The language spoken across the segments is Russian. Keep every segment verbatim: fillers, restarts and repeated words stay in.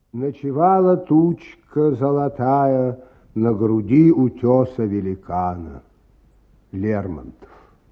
Ночевала тучка золотая на груди утеса великана. Лермонтов.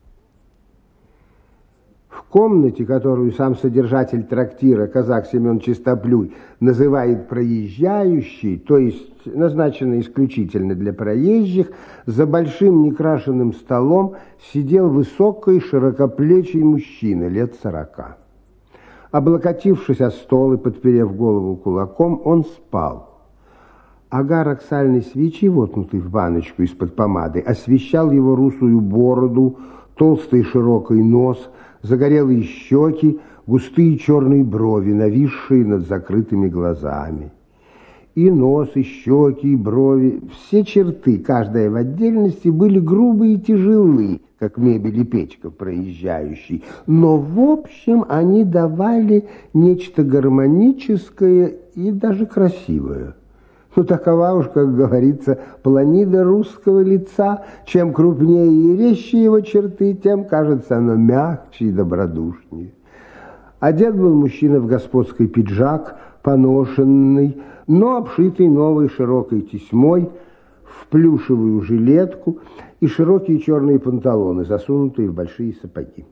В комнате, которую сам содержатель трактира, казак Семен Чистоплюй, называет проезжающей, то есть назначенной исключительно для проезжих, за большим некрашенным столом сидел высокий широкоплечий мужчина лет сорока. Облокотившись о стол и подперев голову кулаком, он спал. Огарок сальной свечи, воткнутый в баночку из-под помады, освещал его русую бороду, толстый широкий нос, загорелые щеки, густые черные брови, нависшие над закрытыми глазами. И нос, и щеки, и брови, все черты, каждая в отдельности, были грубые и тяжелые, как мебель и печка проезжающей, но в общем они давали нечто гармоническое и даже красивое. Ну, такова уж, как говорится, планида русского лица. Чем крупнее и резче его черты, тем, кажется, оно мягче и добродушнее. Одет был мужчина в господский пиджак, поношенный, но обшитый новой широкой тесьмой, в плюшевую жилетку и широкие черные панталоны, засунутые в большие сапоги.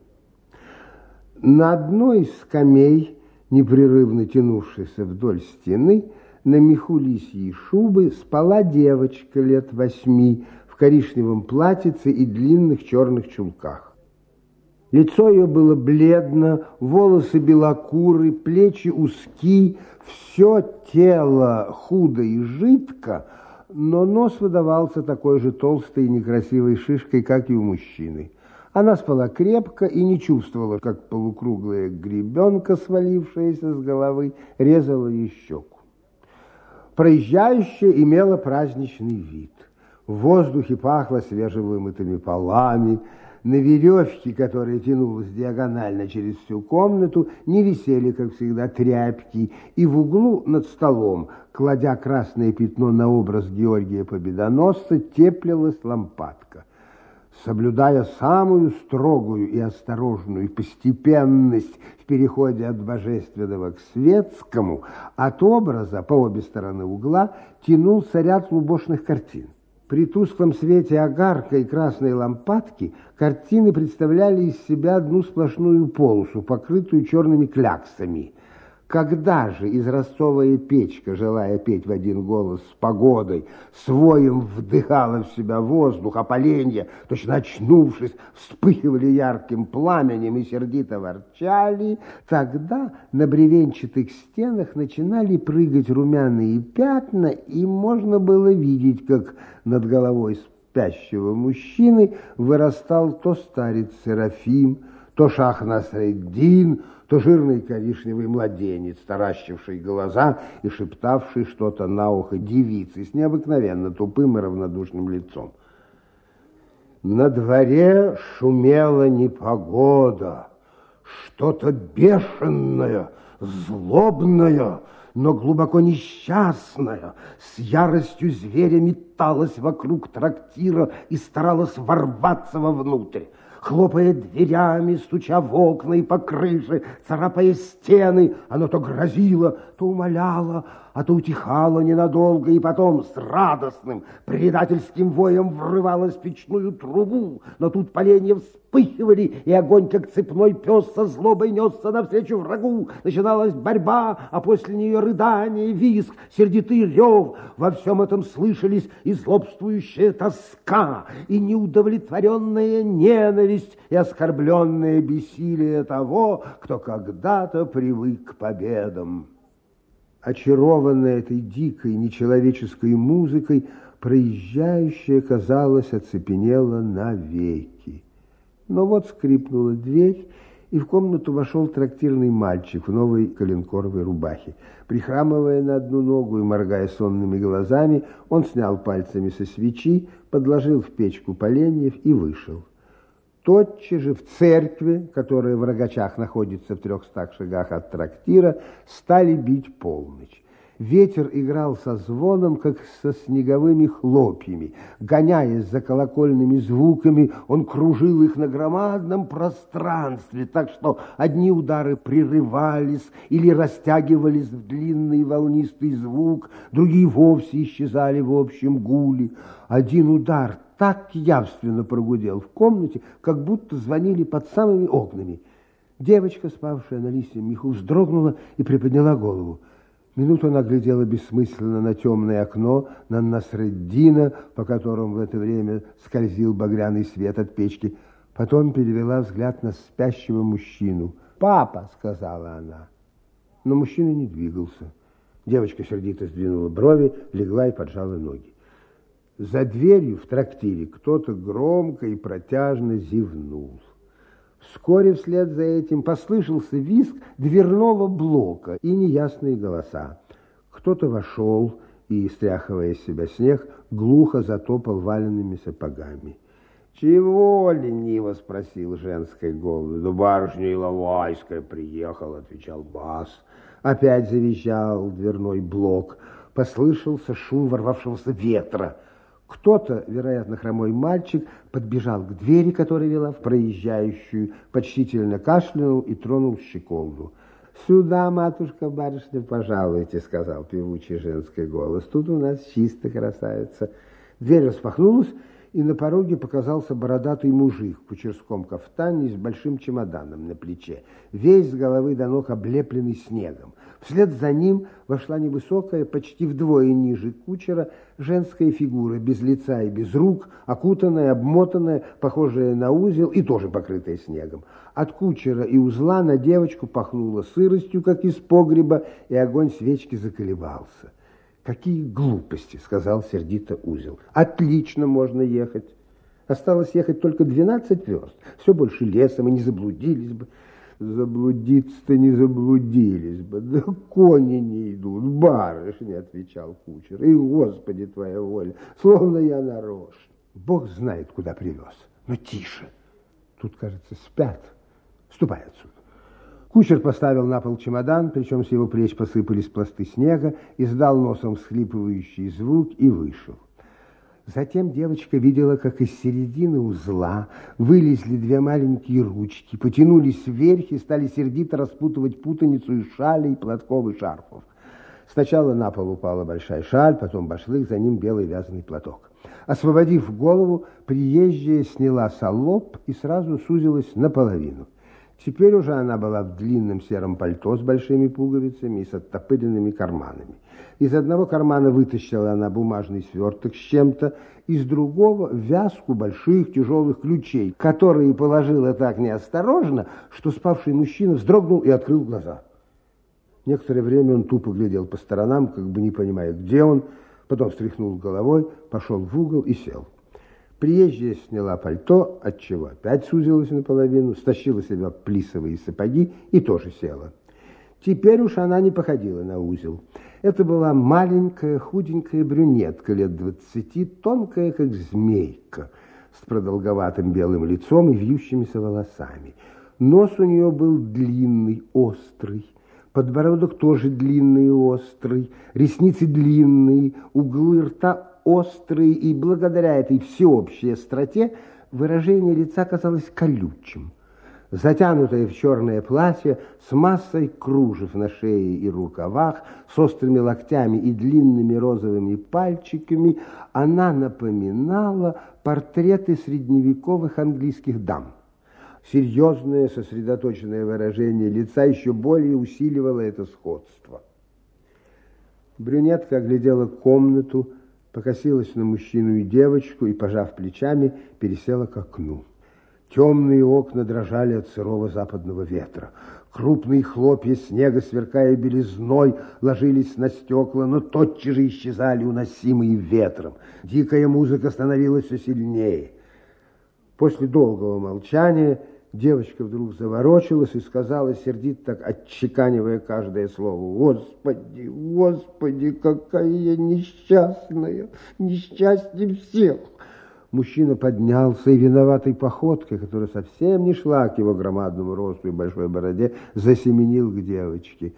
На одной из скамей, непрерывно тянувшейся вдоль стены, на меху лисьей шубы спала девочка лет восьми в коричневом платьице и длинных черных чулках. Лицо ее было бледно, волосы белокуры, плечи узки, все тело худо и жидко, но нос выдавался такой же толстой и некрасивой шишкой, как и у мужчины. Она спала крепко и не чувствовала, как полукруглая гребенка, свалившаяся с головы, резала ей щеку. Проезжающая имела праздничный вид. В воздухе пахло свежевымытыми полами. На веревке, которая тянулась диагонально через всю комнату, не висели, как всегда, тряпки. И в углу над столом, кладя красное пятно на образ Георгия Победоносца, теплилась лампадка. Соблюдая самую строгую и осторожную постепенность в переходе от божественного к светскому, от образа по обе стороны угла тянулся ряд лубошных картин. При тусклом свете огарка и красной лампадки картины представляли из себя одну сплошную полосу, покрытую черными кляксами. Когда же изразцовая печка, желая петь в один голос с погодой, своим вдыхала в себя воздух, а поленья, точно очнувшись, вспыхивали ярким пламенем и сердито ворчали, тогда на бревенчатых стенах начинали прыгать румяные пятна, и можно было видеть, как над головой спящего мужчины вырастал то старец Серафим, то шах Насреддин, то жирный коричневый младенец, таращивший глаза и шептавший что-то на ухо девицы с необыкновенно тупым и равнодушным лицом. На дворе шумела непогода, что-то бешеное, злобное, но глубоко несчастное, с яростью зверя металась вокруг трактира и старалась ворваться вовнутрь. Хлопая дверями, стуча в окна и по крыше, царапая стены, оно то грозило, то умоляло, а то утихало ненадолго, и потом с радостным предательским воем врывалось в печную трубу. Но тут поленья вспыхивали, и огонь, как цепной пес, со злобой несся навстречу врагу. Начиналась борьба, а после нее рыдание, визг, сердитый рев. Во всем этом слышались и злобствующая тоска, и неудовлетворенная ненависть, и оскорбленное бессилие того, кто когда-то привык к победам. Очарованная этой дикой нечеловеческой музыкой, проезжающая, казалось, оцепенела навеки. Но вот скрипнула дверь, и в комнату вошел трактирный мальчик в новой коленкоровой рубахе. Прихрамывая на одну ногу и моргая сонными глазами, он снял пальцами со свечи, подложил в печку поленьев и вышел. Тотчас же в церкви, которая в Рогачах находится в трехстах шагах от трактира, стали бить полночь. Ветер играл со звоном, как со снеговыми хлопьями. Гоняясь за колокольными звуками, он кружил их на громадном пространстве, так что одни удары прерывались или растягивались в длинный волнистый звук, другие вовсе исчезали в общем гуле. Один удар так явственно прогудел в комнате, как будто звонили под самыми окнами. Девочка, спавшая на листьях меху, вздрогнула и приподняла голову. Минуту она глядела бессмысленно на темное окно, на Насреддина, по которому в это время скользил багряный свет от печки. Потом перевела взгляд на спящего мужчину. «Папа!» — сказала она. Но мужчина не двигался. Девочка сердито сдвинула брови, легла и поджала ноги. За дверью в трактире кто-то громко и протяжно зевнул. Вскоре вслед за этим послышался визг дверного блока и неясные голоса. Кто-то вошел и, стряхивая с себя снег, глухо затопал валенными сапогами. «Чего?» — лениво спросил женский голос. «Да барышня Иловайская приехала», — отвечал бас. Опять завизжал дверной блок. Послышался шум ворвавшегося ветра. Кто-то, вероятно, хромой мальчик, подбежал к двери, которая вела в проезжающую, почтительно кашлянул и тронул щеколду. «Сюда, матушка, барышня, пожалуйте», — сказал певучий женский голос. «Тут у нас чисто, красавица». Дверь распахнулась, и на пороге показался бородатый мужик в кучерском кафтане с большим чемоданом на плече, весь с головы до ног облепленный снегом. Вслед за ним вошла невысокая, почти вдвое ниже кучера, женская фигура, без лица и без рук, окутанная, обмотанная, похожая на узел и тоже покрытая снегом. От кучера и узла на девочку пахнуло сыростью, как из погреба, и огонь свечки заколебался. «Какие глупости!» — сказал сердито узел. «Отлично можно ехать. Осталось ехать только двенадцать верст. Все больше лесом, и не заблудились бы». «Заблудиться-то не заблудились бы. Да кони не идут, барышня», — отвечал кучер. «И, Господи, твоя воля, словно я нарочно». Бог знает, куда привез. Но тише. Тут, кажется, спят. Ступай отсюда. Кучер поставил на пол чемодан, причем с его плеч посыпались пласты снега, издал носом всхлипывающий звук и вышел. Затем девочка видела, как из середины узла вылезли две маленькие ручки, потянулись вверх и стали сердито распутывать путаницу из шалей, платков и шарфов. Сначала на пол упала большая шаль, потом башлык, за ним белый вязаный платок. Освободив голову, приезжая сняла салоп и сразу сузилась наполовину. Теперь уже она была в длинном сером пальто с большими пуговицами и с оттопыренными карманами. Из одного кармана вытащила она бумажный сверток с чем-то, из другого вязку больших тяжелых ключей, которые положила так неосторожно, что спавший мужчина вздрогнул и открыл глаза. Некоторое время он тупо глядел по сторонам, как бы не понимая, где он, потом встряхнул головой, пошел в угол и сел. Приезжая сняла пальто, отчего опять сузилась наполовину, стащила себя плисовые сапоги и тоже села. Теперь уж она не походила на узел. Это была маленькая худенькая брюнетка лет двадцати, тонкая, как змейка, с продолговатым белым лицом и вьющимися волосами. Нос у нее был длинный, острый, подбородок тоже длинный и острый, ресницы длинные, углы рта острые, и благодаря этой всеобщей остроте выражение лица казалось колючим. Затянутая в черное платье, с массой кружев на шее и рукавах, с острыми локтями и длинными розовыми пальчиками, она напоминала портреты средневековых английских дам. Серьезное, сосредоточенное выражение лица еще более усиливало это сходство. Брюнетка оглядела комнату, покосилась на мужчину и девочку и, пожав плечами, пересела к окну. Темные окна дрожали от сырого западного ветра. Крупные хлопья снега, сверкая белизной, ложились на стекла, но тотчас же исчезали, уносимые ветром. Дикая музыка становилась все сильнее. После долгого молчания девочка вдруг заворочилась и сказала, сердито так отчеканивая каждое слово: «Господи, Господи, какая я несчастная, несчастье всех!» Мужчина поднялся и виноватой походкой, которая совсем не шла к его громадному росту и большой бороде, засеменил к девочке.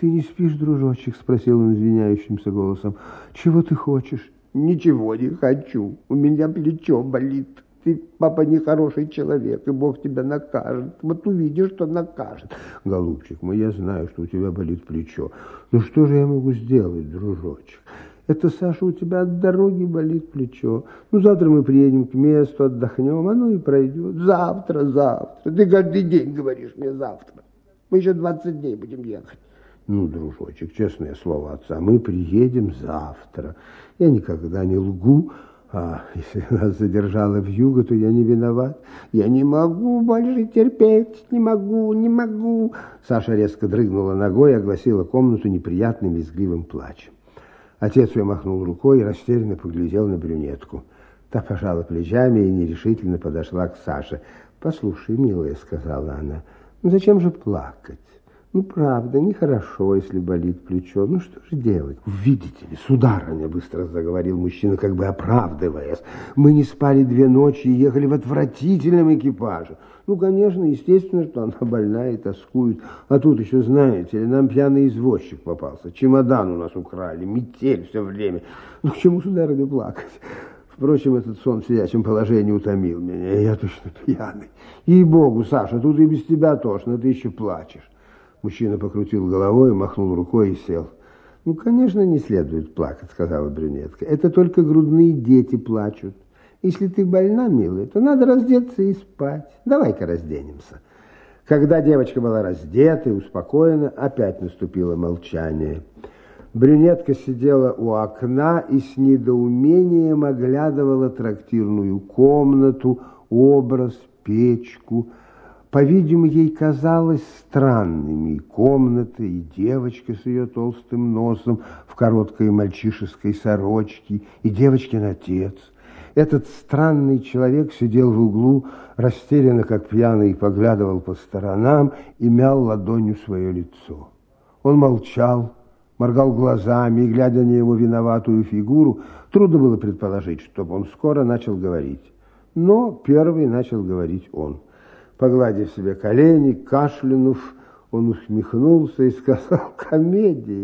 Ты не спишь, дружочек? Спросил он извиняющимся голосом. Чего ты хочешь? Ничего не хочу. У меня плечо болит. Ты, папа, нехороший человек, и Бог тебя накажет. Вот увидишь, что накажет. Голубчик мой, я знаю, что у тебя болит плечо. Ну что же я могу сделать, дружочек? Это, Саша, у тебя от дороги болит плечо. Ну, завтра мы приедем к месту, отдохнем, оно и пройдет. Завтра, завтра. Ты каждый день говоришь мне завтра. Мы еще двадцать дней будем ехать. Ну, дружочек, честное слово отца, мы приедем завтра. Я никогда не лгу. А если нас задержала вьюга, то я не виноват. Я не могу больше терпеть, не могу, не могу. Саша резко дрыгнула ногой и огласила комнату неприятным визгливым плачем. Отец ее махнул рукой и растерянно поглядел на брюнетку. Та пожала плечами и нерешительно подошла к Саше. «Послушай, милая, — сказала она, — ну зачем же плакать? Ну, правда, нехорошо, если болит плечо. Ну, что же делать? Видите ли, сударыня, — быстро заговорил мужчина, как бы оправдываясь, — мы не спали две ночи и ехали в отвратительном экипаже. Ну, конечно, естественно, что она больная и тоскует. А тут еще, знаете ли, нам пьяный извозчик попался. Чемодан у нас украли, метель все время. Ну, к чему, сударыня, плакать? Впрочем, этот сон в сидячем положении утомил меня. Я точно пьяный. Ей-богу, Саша, тут и без тебя тошно, ты еще плачешь. Мужчина покрутил головой, махнул рукой и сел. «Ну, конечно, не следует плакать, — сказала брюнетка. Это только грудные дети плачут. Если ты больна, милая, то надо раздеться и спать. Давай-ка разденемся». Когда девочка была раздета и успокоена, опять наступило молчание. Брюнетка сидела у окна и с недоумением оглядывала трактирную комнату, образ, печку. По-видимому, ей казалось странными и комната, и девочка с ее толстым носом в короткой мальчишеской сорочке, и девочкин отец. Этот странный человек сидел в углу, растерянно, как пьяный, поглядывал по сторонам и мял ладонью свое лицо. Он молчал, моргал глазами, и, глядя на его виноватую фигуру, трудно было предположить, чтобы он скоро начал говорить. Но первый начал говорить он. Погладив себе колени, кашлянув, он усмехнулся и сказал: «Комедия,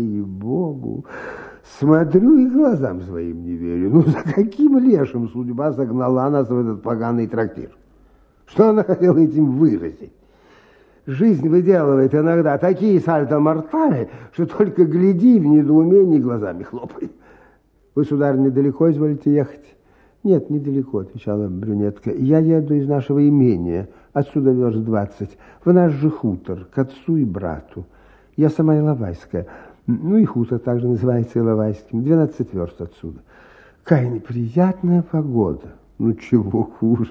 ей-богу! Смотрю и глазам своим не верю. Ну, за каким лешим судьба загнала нас в этот поганый трактир? Что она хотела этим выразить? Жизнь выделывает иногда такие сальто-мортали, что только гляди в недоумении глазами хлопай. Вы, сударь, недалеко изволите ехать?» «Нет, недалеко, — отвечала брюнетка. Я еду из нашего имения, отсюда верст двадцать, в наш же хутор, к отцу и брату. Я сама Иловайская. Ну и хутор также называется Иловайским, двенадцать верст отсюда. Какая неприятная погода. Ну чего хуже».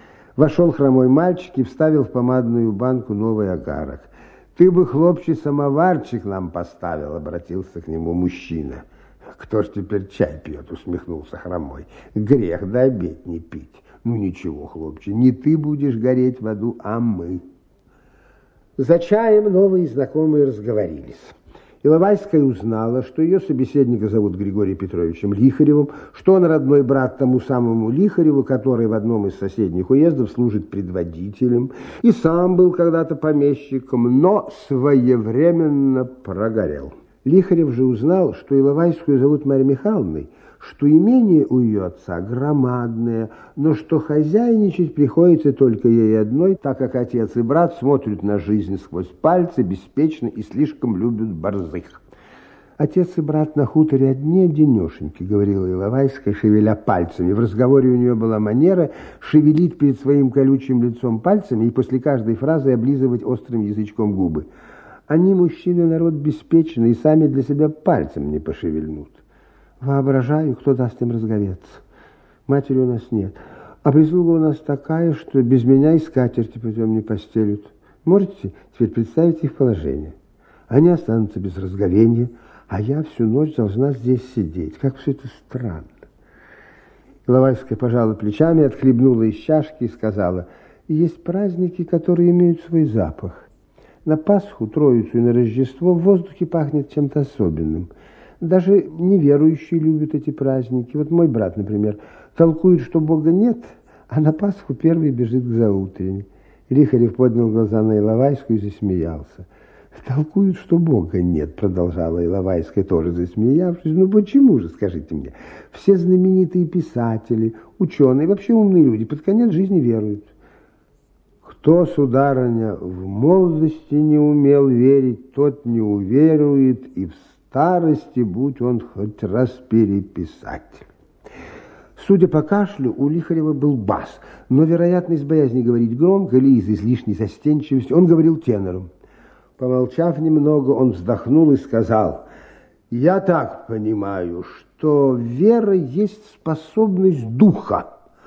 Вошел хромой мальчик и вставил в помадную банку новый огарок. «Ты бы, хлопче, самоварчик нам поставил, — обратился к нему мужчина. «Кто ж теперь чай пьет?» — усмехнулся хромой. «Грех да обедь не пить. Ну ничего, хлопче, не ты будешь гореть в аду, а мы». За чаем новые знакомые разговорились. Иловайская узнала, что ее собеседника зовут Григорием Петровичем Лихаревым, что он родной брат тому самому Лихареву, который в одном из соседних уездов служит предводителем, и сам был когда-то помещиком, но своевременно прогорел. Лихарев же узнал, что Иловайскую зовут Марьей Михайловной, что имение у ее отца громадное, но что хозяйничать приходится только ей одной, так как отец и брат смотрят на жизнь сквозь пальцы, беспечно и слишком любят борзых. «Отец и брат на хуторе одни-одинешеньки, — говорила Иловайская, шевеля пальцами. В разговоре у нее была манера шевелить перед своим колючим лицом пальцами и после каждой фразы облизывать острым язычком губы. Они, мужчины, народ беспечный, и сами для себя пальцем не пошевельнут. Воображаю, кто даст им разговеться. Матери у нас нет, а прислуга у нас такая, что без меня и скатерти потом не постелют. Можете теперь представить их положение? Они останутся без разговения, а я всю ночь должна здесь сидеть. Как все это странно». Иловайская пожала плечами, отхлебнула из чашки и сказала: «Есть праздники, которые имеют свой запах. На Пасху, Троицу и на Рождество в воздухе пахнет чем-то особенным. Даже неверующие любят эти праздники. Вот мой брат, например, толкует, что Бога нет, а на Пасху первый бежит к заутренне». Лихарев поднял глаза на Иловайскую и засмеялся. Толкуют, что Бога нет, продолжала Иловайская, тоже засмеявшись. Ну почему же, скажите мне, все знаменитые писатели, ученые, вообще умные люди под конец жизни веруют. Кто, сударыня, в молодости не умел верить, тот не уверует, и в старости, будь он хоть раз переписатель. Судя по кашлю, у Лихарева был бас, но, вероятно, из боязни говорить громко или из излишней застенчивости, он говорил тенором. Помолчав немного, он вздохнул и сказал: «Я так понимаю, что вера есть способность духа.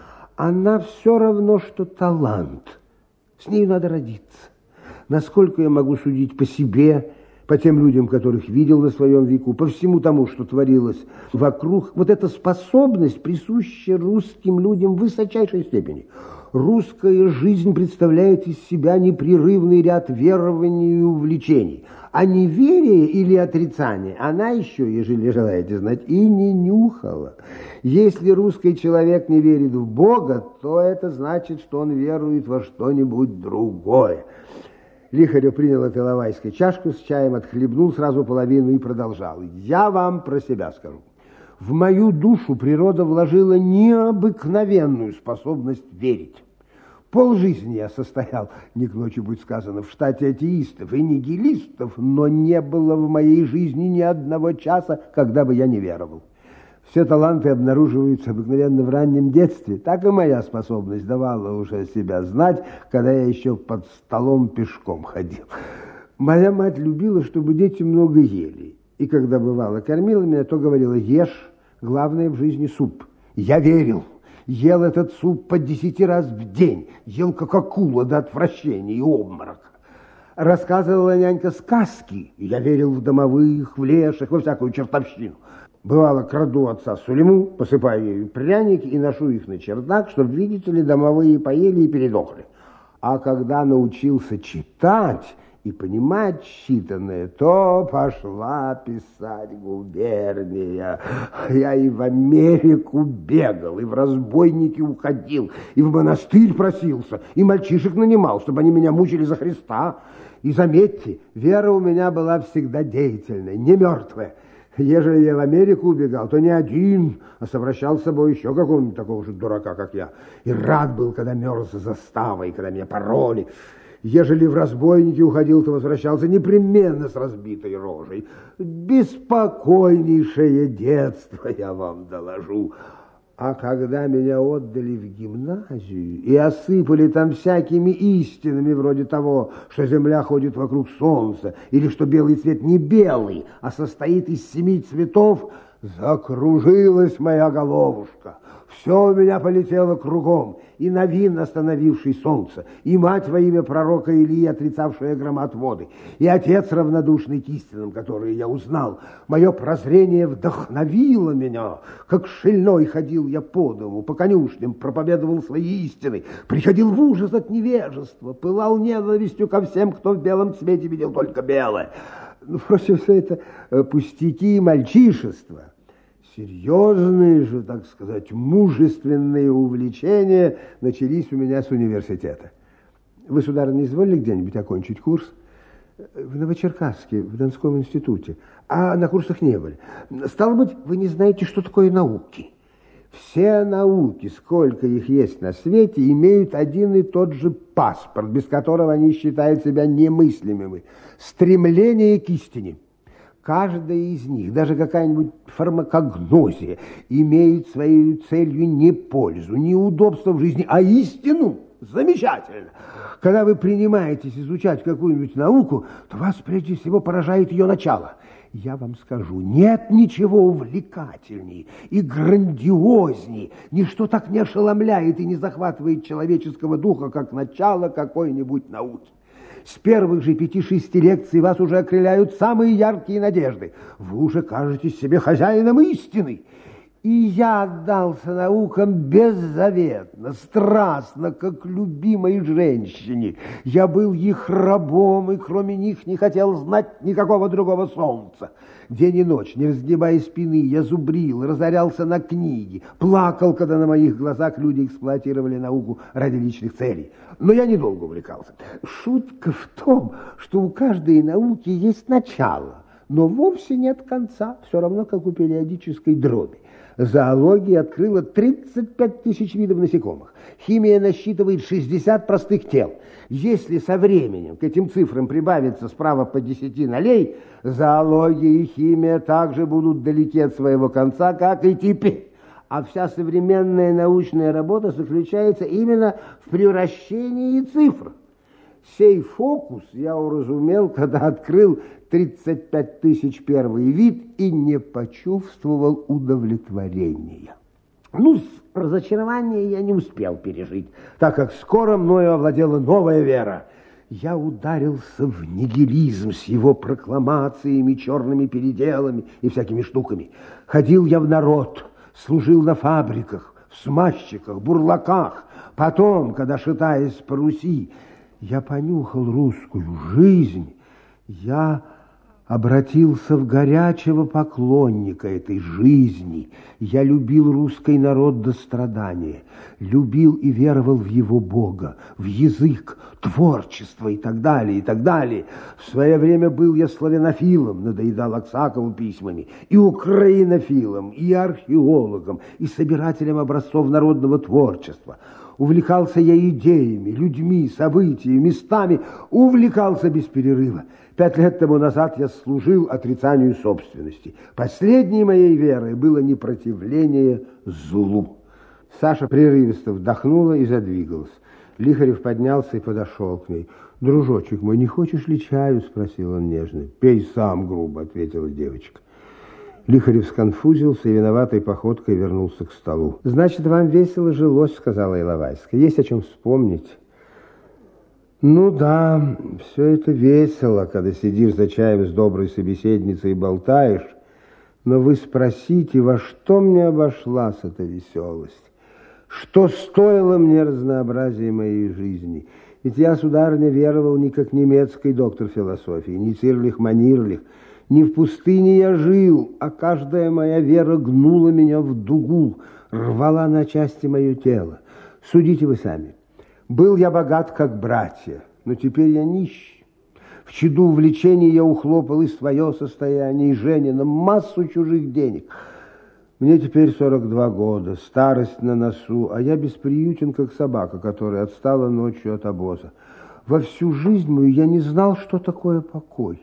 Она все равно, что талант. С ней надо родиться. Насколько я могу судить по себе, по тем людям, которых видел на своем веку, по всему тому, что творилось вокруг, вот эта способность присуща русским людям в высочайшей степени. Русская жизнь представляет из себя непрерывный ряд верований и увлечений. А неверие или отрицание она еще, ежели желаете знать, и не нюхала. Если русский человек не верит в Бога, то это значит, что он верует во что-нибудь другое». Лихарев принял от Иловайской чашку с чаем, отхлебнул сразу половину и продолжал. «Я вам про себя скажу. В мою душу природа вложила необыкновенную способность верить. Полжизни я состоял, не к ночи будь сказано, в штате атеистов и нигилистов, но не было в моей жизни ни одного часа, когда бы я не веровал. Все таланты обнаруживаются обыкновенно в раннем детстве. Так и моя способность давала уже себя знать, когда я еще под столом пешком ходил. Моя мать любила, чтобы дети много ели. И когда бывало кормила меня, то говорила: ешь, главное в жизни суп. Я верил. Ел этот суп по десяти раз в день. Ел как акула до отвращения и обморока. Рассказывала нянька сказки. Я верил в домовых, в леших, во всякую чертовщину. Бывало, краду отца сулиму, посыпаю ею пряники и ношу их на чердак, чтобы, видите ли, домовые поели и передохли. А когда научился читать и понимать читанное, то пошла писать губерния. Я и в Америку бегал, и в разбойники уходил, и в монастырь просился, и мальчишек нанимал, чтобы они меня мучили за Христа. И заметьте, вера у меня была всегда деятельная, не мертвая. Ежели я в Америку убегал, то не один, а совращал с собой еще какого-нибудь такого же дурака, как я. И рад был, когда мерз за заставой, когда меня пороли. Ежели в разбойники уходил, то возвращался непременно с разбитой рожей. Беспокойнейшее детство, я вам доложу. А когда меня отдали в гимназию и осыпали там всякими истинами, вроде того, что земля ходит вокруг солнца, или что белый цвет не белый, а состоит из семи цветов, закружилась моя головушка. Все у меня полетело кругом, и Новин, остановивший солнце, и мать во имя пророка Илии, отрицавшая громоотводы, и отец, равнодушный к истинам, которые я узнал. Мое прозрение вдохновило меня. Как шельной ходил я по дому, по конюшням, проповедовал свои истины, приходил в ужас от невежества, пылал ненавистью ко всем, кто в белом цвете видел только белое. Ну, впрочем, все это пустяки и мальчишество. Серьезные же, так сказать, мужественные увлечения начались у меня с университета. Вы, сударыня, изволили где-нибудь окончить курс? В Новочеркасске, в Донском институте. А на курсах не были. Стало быть, вы не знаете, что такое науки. Все науки, сколько их есть на свете, имеют один и тот же паспорт, без которого они считают себя немыслимыми. Стремление к истине. Каждая из них, даже какая-нибудь фармакогнозия, имеет своей целью не пользу, не удобство в жизни, а истину. Замечательно. Когда вы принимаетесь изучать какую-нибудь науку, то вас прежде всего поражает ее начало. Я вам скажу, нет ничего увлекательней и грандиозней, ничто так не ошеломляет и не захватывает человеческого духа, как начало какой-нибудь науки. С первых же пяти-шести лекций вас уже окрыляют самые яркие надежды. Вы уже кажетесь себе хозяином истины. И я отдался наукам беззаветно, страстно, как любимой женщине. Я был их рабом, и кроме них не хотел знать никакого другого солнца. День и ночь, не разгибая спины, я зубрил, разорялся на книги, плакал, когда на моих глазах люди эксплуатировали науку ради личных целей. Но я недолго увлекался. Шутка в том, что у каждой науки есть начало, но вовсе нет конца, все равно, как у периодической дроби. Зоология открыла тридцать пять тысяч видов насекомых. Химия насчитывает шестьдесят простых тел. Если со временем к этим цифрам прибавится справа по десяти нолей, зоология и химия также будут далеки от своего конца, как и теперь. А вся современная научная работа заключается именно в превращении цифр. Сей фокус я уразумел, когда открыл тридцать пять тысяч первый вид и не почувствовал удовлетворения. Ну, разочарование я не успел пережить, так как скоро мною овладела новая вера. Я ударился в нигилизм с его прокламациями, черными переделами и всякими штуками. Ходил я в народ, служил на фабриках, в смазчиках, бурлаках. Потом, когда, шатаясь по Руси, я понюхал русскую жизнь, я обратился в горячего поклонника этой жизни. Я любил русский народ до страдания, любил и веровал в его Бога, в язык, творчество и так далее, и так далее. В свое время был я славянофилом, надоедал Аксакову письмами, и украинофилом, и археологом, и собирателем образцов народного творчества. Увлекался я идеями, людьми, событиями, местами, увлекался без перерыва. Пять лет тому назад я служил отрицанию собственности. Последней моей верой было непротивление злу. Саша прерывисто вдохнула и задвигалась. Лихарев поднялся и подошел к ней. «Дружочек мой, не хочешь ли чаю?» – спросил он нежно. «Пей сам», – грубо ответила девочка. Лихарев сконфузился и виноватой походкой вернулся к столу. «Значит, вам весело жилось», — сказала Иловайская. «Есть о чем вспомнить». «Ну да, все это весело, когда сидишь за чаем с доброй собеседницей и болтаешь. Но вы спросите, во что мне обошлась эта веселость? Что стоило мне разнообразие моей жизни? Ведь я, сударыня, веровал не как немецкий доктор философии, не Цирлих-Манирлих. Не в пустыне я жил, а каждая моя вера гнула меня в дугу, рвала на части мое тело. Судите вы сами. Был я богат, как братья, но теперь я нищий. В чаду увлечений я ухлопал и свое состояние, и Женина, массу чужих денег. Мне теперь сорок два года, старость на носу, а я бесприютен, как собака, которая отстала ночью от обоза. Во всю жизнь мою я не знал, что такое покой.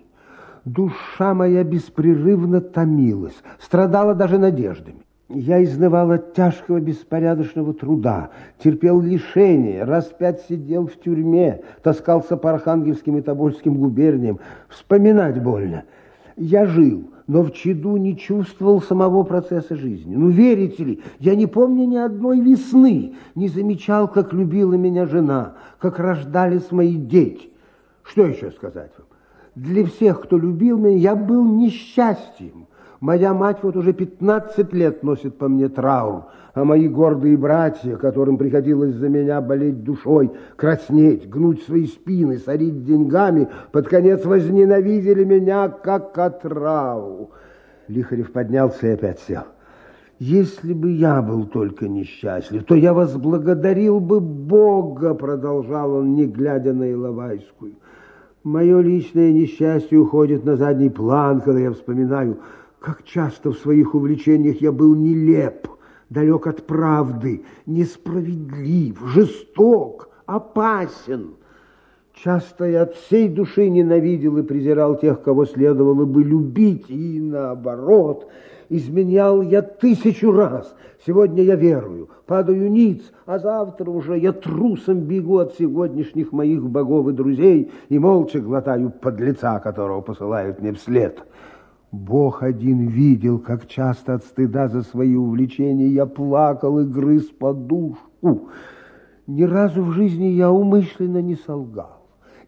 Душа моя беспрерывно томилась, страдала даже надеждами. Я изнывал от тяжкого беспорядочного труда, терпел лишения, раз пять сидел в тюрьме, таскался по Архангельским и Тобольским губерниям. Вспоминать больно. Я жил, но в чаду не чувствовал самого процесса жизни. Ну, верите ли, я не помню ни одной весны, не замечал, как любила меня жена, как рождались мои дети. Что еще сказать вам? Для всех, кто любил меня, я был несчастьем. Моя мать вот уже пятнадцать лет носит по мне траур, а мои гордые братья, которым приходилось за меня болеть душой, краснеть, гнуть свои спины, сорить деньгами, под конец возненавидели меня, как отраву. Лихарев поднялся и опять сел. Если бы я был только несчастлив, то я возблагодарил бы Бога, продолжал он, не глядя на Иловайскую. Мое личное несчастье уходит на задний план, когда я вспоминаю, как часто в своих увлечениях я был нелеп, далек от правды, несправедлив, жесток, опасен. Часто я от всей души ненавидел и презирал тех, кого следовало бы любить, и наоборот. Изменял я тысячу раз. Сегодня я верую, падаю ниц, а завтра уже я трусом бегу от сегодняшних моих богов и друзей и молча глотаю подлеца, которого посылают мне вслед. Бог один видел, как часто от стыда за свои увлечения я плакал и грыз подушку. Ни разу в жизни я умышленно не солгал.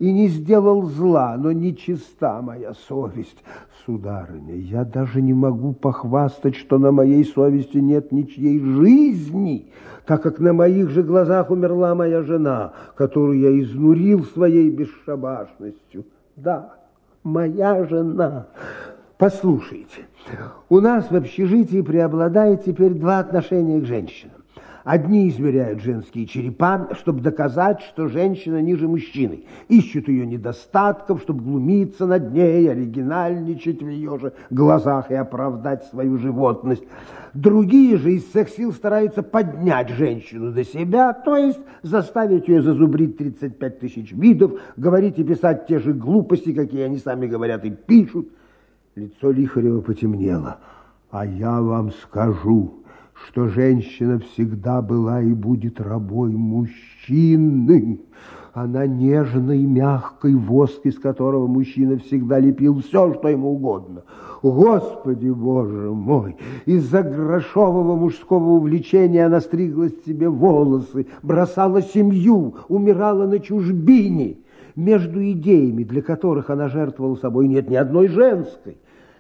и не сделал зла, но нечиста моя совесть. Сударыня, я даже не могу похвастать, что на моей совести нет ничьей жизни, так как на моих же глазах умерла моя жена, которую я изнурил своей бесшабашностью. Да, моя жена. Послушайте, у нас в общежитии преобладает теперь два отношения к женщинам. Одни измеряют женские черепа, чтобы доказать, что женщина ниже мужчины. Ищут ее недостатков, чтобы глумиться над ней, оригинальничать в ее же глазах и оправдать свою животность. Другие же из всех сил стараются поднять женщину до себя, то есть заставить ее зазубрить тридцать пять тысяч видов, говорить и писать те же глупости, какие они сами говорят и пишут. Лицо Лихарева потемнело. А я вам скажу, что женщина всегда была и будет рабой мужчины. Она нежной, мягкой, воск, из которого мужчина всегда лепил все, что ему угодно. Господи, Боже мой! Из-за грошового мужского увлечения она стригла себе волосы, бросала семью, умирала на чужбине. Между идеями, для которых она жертвовала собой, нет ни одной женской.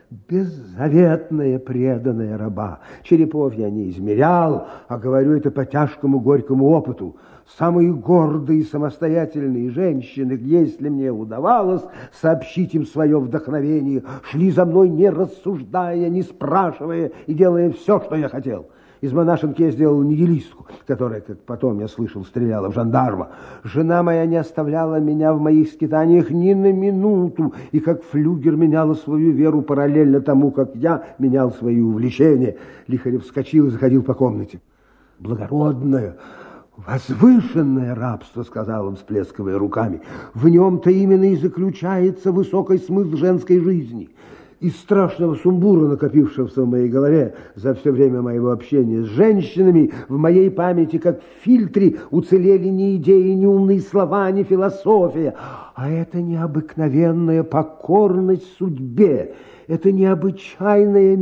Беззаветная, преданная раба. Черепов я не измерял, а говорю это по тяжкому горькому опыту. Самые гордые и самостоятельные женщины, если мне удавалось сообщить им свое вдохновение, шли за мной, не рассуждая, не спрашивая и делая все, что я хотел. Из монашенки я сделал нигилистку, которая, как потом я слышал, стреляла в жандарма. Жена моя не оставляла меня в моих скитаниях ни на минуту, и как флюгер меняла свою веру параллельно тому, как я менял свои увлечения. Лихарев вскочил и заходил по комнате. Благородное, возвышенное рабство, сказал он, всплескивая руками. В нем-то именно и заключается высокий смысл женской жизни. Из страшного сумбура, накопившегося в моей голове за все время моего общения с женщинами, в моей памяти, как в фильтре, уцелели ни идеи, ни умные слова, ни философия. А это необыкновенная покорность судьбе, это необычайное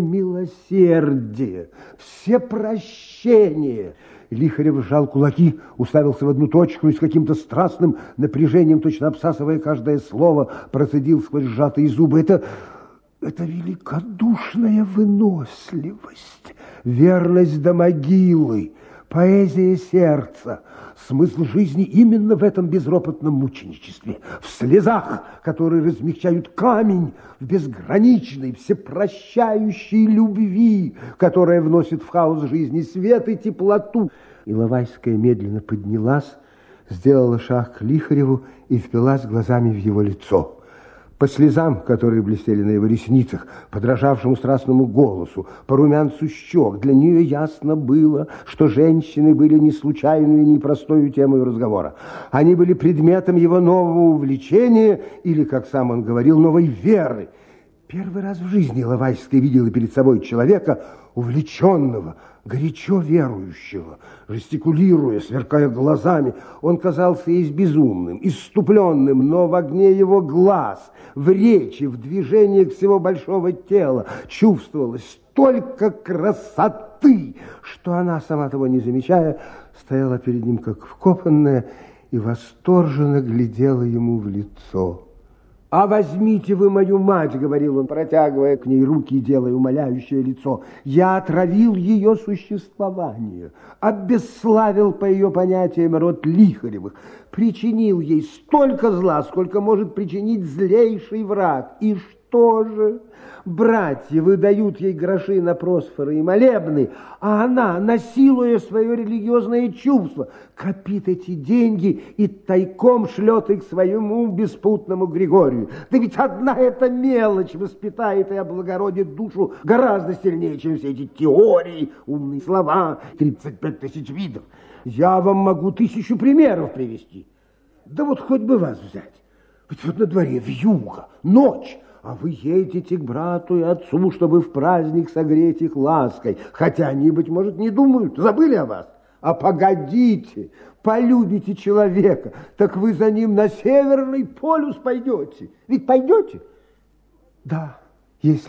милосердие, все прощения. Лихарев сжал кулаки, уставился в одну точку и с каким-то страстным напряжением, точно обсасывая каждое слово, процедил сквозь сжатые зубы. Это... Это великодушная выносливость, верность до могилы, поэзия сердца, смысл жизни именно в этом безропотном мученичестве, в слезах, которые размягчают камень, в безграничной, всепрощающей любви, которая вносит в хаос жизни свет и теплоту. Иловайская медленно поднялась, сделала шаг к Лихареву и впилась глазами в его лицо. По слезам, которые блестели на его ресницах, по дрожавшему страстному голосу, по румянцу щек, для нее ясно было, что женщины были не случайной и не простой темой разговора. Они были предметом его нового увлечения или, как сам он говорил, новой веры. Первый раз в жизни Иловайская видела перед собой человека, увлеченного, горячо верующего, жестикулируя, сверкая глазами. Он казался ей безумным, исступленным, но в огне его глаз, в речи, в движениях всего большого тела чувствовалось столько красоты, что она, сама того не замечая, стояла перед ним как вкопанная и восторженно глядела ему в лицо. «А возьмите вы мою мать», — говорил он, протягивая к ней руки и делая умоляющее лицо. «Я отравил ее существование, обесславил по ее понятиям род Лихаревых, причинил ей столько зла, сколько может причинить злейший враг. И что же? Братья выдают ей гроши на просфоры и молебны, а она, насилуя свое религиозное чувство, копит эти деньги и тайком шлет их своему беспутному Григорию. Да ведь одна эта мелочь воспитает и облагородит душу гораздо сильнее, чем все эти теории, умные слова, тридцать пять тысяч видов. Я вам могу тысячу примеров привести. Да вот хоть бы вас взять. Ведь вот на дворе вьюга, ночь, а вы едете к брату и отцу, чтобы в праздник согреть их лаской. Хотя они, быть может, не думают, забыли о вас. А погодите, полюбите человека, так вы за ним на Северный полюс пойдете. Ведь пойдете? Да, если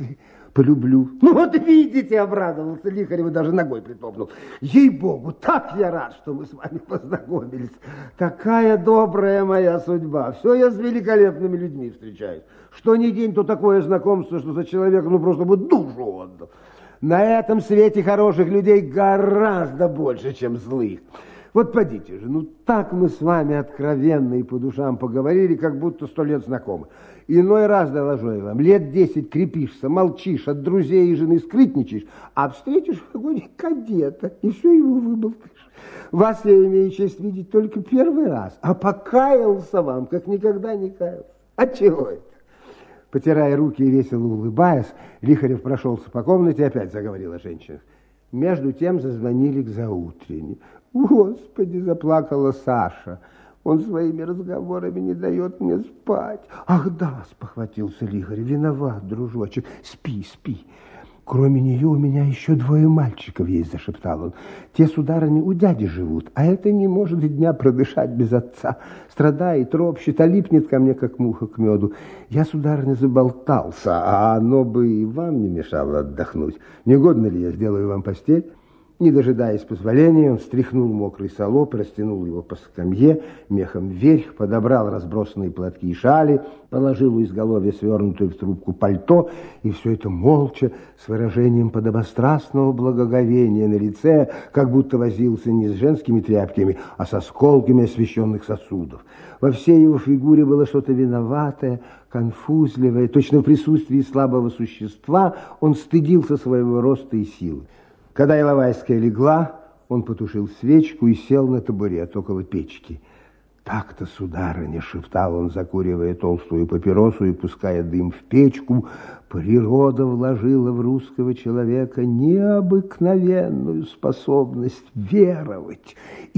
Полюблю. Ну вот видите, обрадовался Лихарев и даже ногой притопнул. Ей-богу, так я рад, что мы с вами познакомились. Такая добрая моя судьба. Все я с великолепными людьми встречаюсь. Что ни день, то такое знакомство, что за человека ну просто бы душу отдал. На этом свете хороших людей гораздо больше, чем злых. Вот подите же, ну так мы с вами откровенно и по душам поговорили, как будто сто лет знакомы. Иной раз, доложу я вам, лет десять крепишься, молчишь, от друзей и жены скрытничаешь, а встретишь в вагоне кадета, и все его выболтаешь. Вас я имею честь видеть только первый раз, а покаялся вам, как никогда не каялся. Отчего это? Потирая руки и весело улыбаясь, Лихарев прошелся по комнате и опять заговорил о женщинах. Между тем зазвонили к заутренне. Господи, заплакала Саша. Он своими разговорами не дает мне спать. Ах да, спохватился Лихарев, виноват, дружочек. Спи, спи. Кроме нее у меня еще двое мальчиков есть, зашептал он. Те, сударыня, у дяди живут, а это не может и дня продышать без отца. Страдает, ропщет, а липнет ко мне, как муха к меду. Я, сударыня, заболтался, а оно бы и вам не мешало отдохнуть. Не угодно ли я сделаю вам постель? Не дожидаясь позволения, он стряхнул мокрый салоп, растянул его по скамье, мехом вверх, подобрал разбросанные платки и шали, положил у изголовья свернутую в трубку пальто, и все это молча, с выражением подобострастного благоговения на лице, как будто возился не с женскими тряпками, а со осколками освященных сосудов. Во всей его фигуре было что-то виноватое, конфузливое, точно в присутствии слабого существа он стыдился своего роста и силы. Когда Иловайская легла, он потушил свечку и сел на табурет около печки. «Так-то, сударыня», — шептал он, закуривая толстую папиросу и пуская дым в печку, «природа вложила в русского человека необыкновенную способность веровать,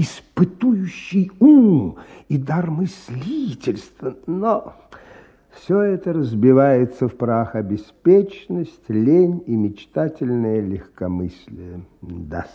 испытующий ум и дар мыслительства, но...» Все это разбивается в прах, а беспечность, лень и мечтательное легкомыслие. Да-с.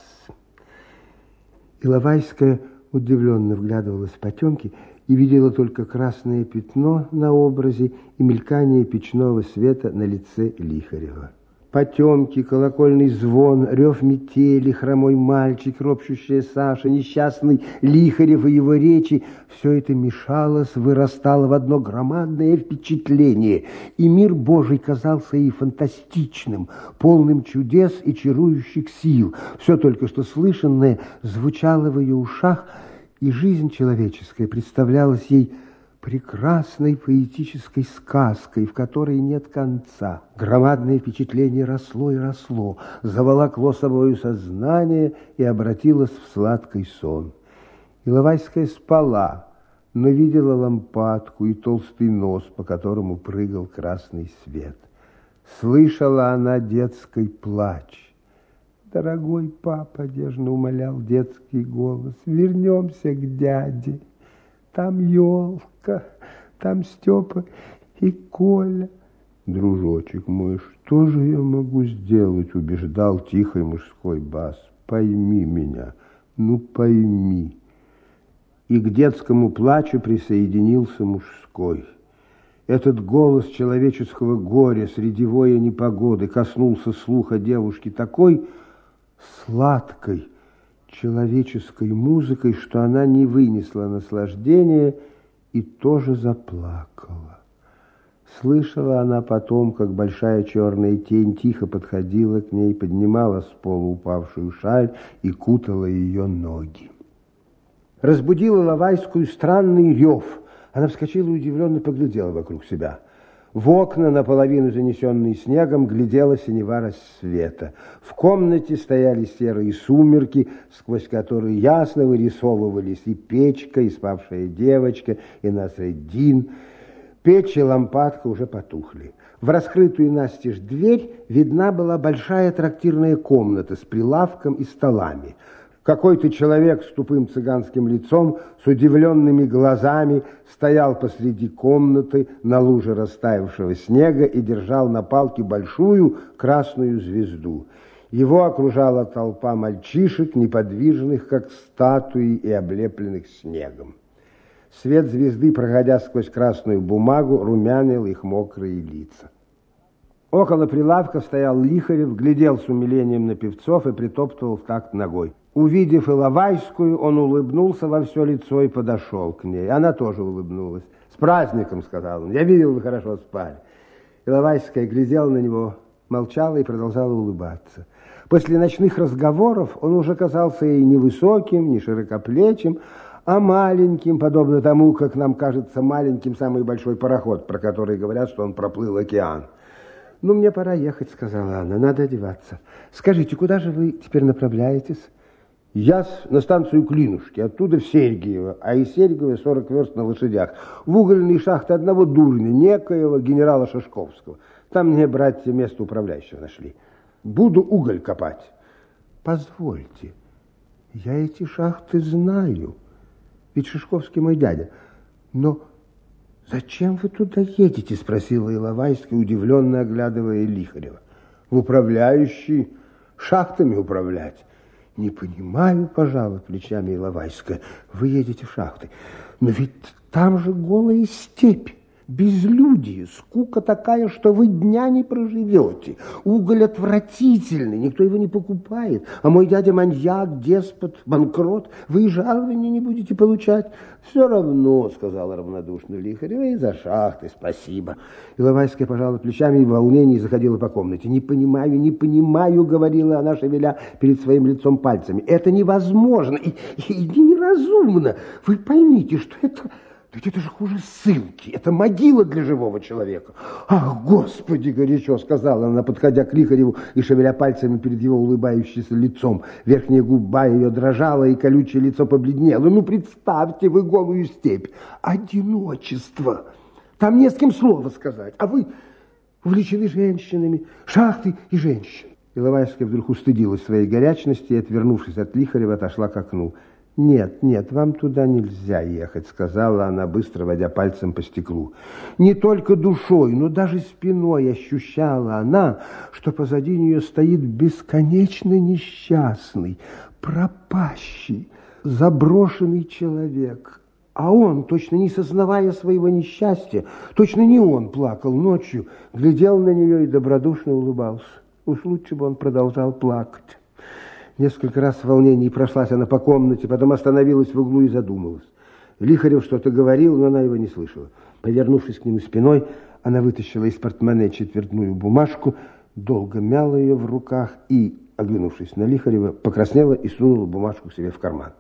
Иловайская удивленно вглядывалась в потемки и видела только красное пятно на образе и мелькание печного света на лице Лихарева. Потемки, колокольный звон, рев метели, хромой мальчик, ропщущая Саша, несчастный Лихарев и его речи — все это мешалось, вырастало в одно громадное впечатление, и мир Божий казался ей фантастичным, полным чудес и чарующих сил. Все только что слышанное звучало в ее ушах, и жизнь человеческая представлялась ей прекрасной поэтической сказкой, в которой нет конца. Громадное впечатление росло и росло, заволокло собою сознание и обратилось в сладкий сон. Иловайская спала, но видела лампадку и толстый нос, по которому прыгал красный свет. Слышала она детский плач. «Дорогой папа», — нежно умолял детский голос, — «вернемся к дяде. Там елка, там Степа и Коля». «Дружочек мой, что же я могу сделать?» — убеждал тихий мужской бас. «Пойми меня, ну пойми». И к детскому плачу присоединился мужской. Этот голос человеческого горя среди воя непогоды коснулся слуха девушки такой сладкой человеческой музыкой, что она не вынесла наслаждения и тоже заплакала. Слышала она потом, как большая черная тень тихо подходила к ней, поднимала с пола упавшую шаль и кутала ее ноги. Разбудила Иловайскую странный рев. Она вскочила и удивленно поглядела вокруг себя. В окна, наполовину занесенные снегом, глядела синева рассвета. В комнате стояли серые сумерки, сквозь которые ясно вырисовывались и печка, и спавшая девочка, и Насреддин. Печь и лампадка уже потухли. В раскрытую настежь дверь видна была большая трактирная комната с прилавком и столами. Какой-то человек с тупым цыганским лицом, с удивленными глазами, стоял посреди комнаты на луже растаявшего снега и держал на палке большую красную звезду. Его окружала толпа мальчишек, неподвижных, как статуи, и облепленных снегом. Свет звезды, проходя сквозь красную бумагу, румянил их мокрые лица. Около прилавка стоял Лихарев, глядел с умилением на певцов и притоптывал в такт ногой. Увидев Иловайскую, он улыбнулся во все лицо и подошел к ней. Она тоже улыбнулась. «С праздником», — сказал он, — «я видел, вы хорошо спали». Иловайская глядела на него, молчала и продолжала улыбаться. После ночных разговоров он уже казался ей не высоким, не широкоплечим, а маленьким, подобно тому, как нам кажется маленьким самый большой пароход, про который говорят, что он проплыл океан. «Ну, мне пора ехать», — сказала она, — «надо одеваться. Скажите, куда же вы теперь направляетесь?» «Я на станцию Клинушки, оттуда в Сергиево, а из Сергиева сорок верст на лошадях, в угольные шахты одного дурня, некоего генерала Шашковского. Там мне братья место управляющего нашли. Буду уголь копать». «Позвольте, я эти шахты знаю, ведь Шашковский мой дядя. Но зачем вы туда едете?» — спросила Иловайская, удивленно оглядывая Лихарева. «В управляющий, шахтами управлять». «Не понимаю, пожалуй, плечами Иловайская. Вы едете в шахты, но ведь там же голая степь. Безлюдие, скука такая, что вы дня не проживете. Уголь отвратительный, никто его не покупает. А мой дядя маньяк, деспот, банкрот. Вы и жалования не будете получать». «Все равно», — сказала равнодушно Лихарева, — «и за шахты спасибо». Иловайская пожала плечами и в волнении заходила по комнате. «Не понимаю, не понимаю», — говорила она, шевеля перед своим лицом пальцами. «Это невозможно и, и, и неразумно. Вы поймите, что это... Ведь это же хуже ссылки, это могила для живого человека». «Ах, Господи!» — горячо сказала она, подходя к Лихареву и шевеля пальцами перед его улыбающимся лицом. Верхняя губа ее дрожала, и колючее лицо побледнело. «Ну, представьте вы голую степь. Одиночество. Там не с кем слова сказать, а вы увлечены женщинами, шахты и женщин». Иловайская вдруг устыдилась своей горячности и, отвернувшись от Лихарева, отошла к окну. «Нет, нет, вам туда нельзя ехать», — сказала она, быстро водя пальцем по стеклу. Не только душой, но даже спиной ощущала она, что позади нее стоит бесконечно несчастный, пропащий, заброшенный человек. А он, точно не сознавая своего несчастья, точно не он плакал ночью, глядел на нее и добродушно улыбался. Уж лучше бы он продолжал плакать. Несколько раз в волнении прошлась она по комнате, потом остановилась в углу и задумалась. Лихарев что-то говорил, но она его не слышала. Повернувшись к нему спиной, она вытащила из портмоне четвертную бумажку, долго мяла ее в руках и, оглянувшись на Лихарева, покраснела и сунула бумажку себе в карман.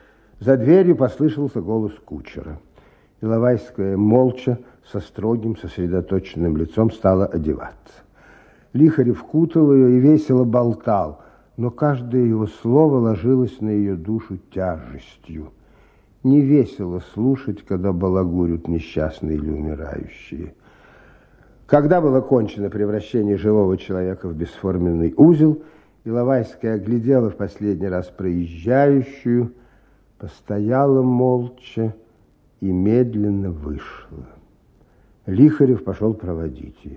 За дверью послышался голос кучера. Иловайская молча, со строгим, сосредоточенным лицом стала одеваться. Лихарев кутал ее и весело болтал, но каждое его слово ложилось на ее душу тяжестью. Не весело слушать, когда балагурят несчастные или умирающие. Когда было кончено превращение живого человека в бесформенный узел, Иловайская оглядела в последний раз проезжающую, постояла молча и медленно вышла. Лихарев пошел проводить ее.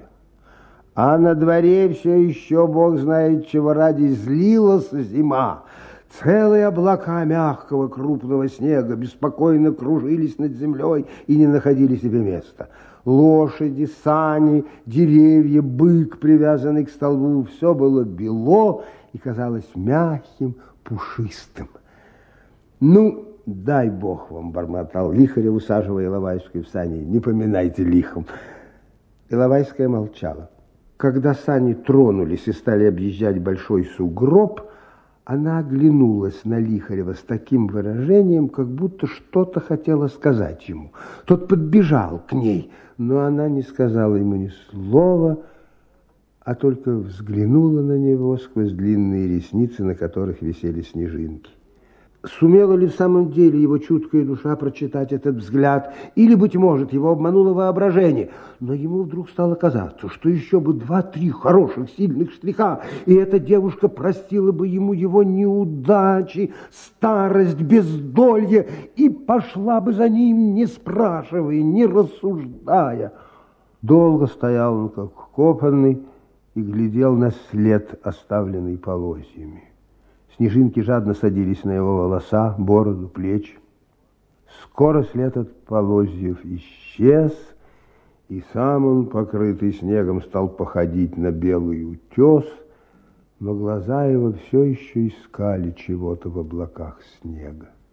А на дворе все еще, бог знает чего ради, злилась зима. Целые облака мягкого крупного снега беспокойно кружились над землей и не находили себе места. Лошади, сани, деревья, бык, привязанный к столбу, все было бело и казалось мягким, пушистым. «Ну, дай бог вам», — бормотал Лихарев, усаживая Иловайскую в сани, — «не поминайте лихом». Иловайская молчала. Когда сани тронулись и стали объезжать большой сугроб, она оглянулась на Лихарева с таким выражением, как будто что-то хотела сказать ему. Тот подбежал к ней, но она не сказала ему ни слова, а только взглянула на него сквозь длинные ресницы, на которых висели снежинки. Сумела ли в самом деле его чуткая душа прочитать этот взгляд, или, быть может, его обмануло воображение? Но ему вдруг стало казаться, что еще бы два-три хороших, сильных штриха, и эта девушка простила бы ему его неудачи, старость, бездолье, и пошла бы за ним, не спрашивая, не рассуждая. Долго стоял он, как вкопанный, и глядел на след, оставленный полозьями. Снежинки жадно садились на его волоса, бороду, плечи. Скоро след от полозьев исчез, И сам он, покрытый снегом, стал походить на белый утес, но глаза его все еще искали чего-то в облаках снега.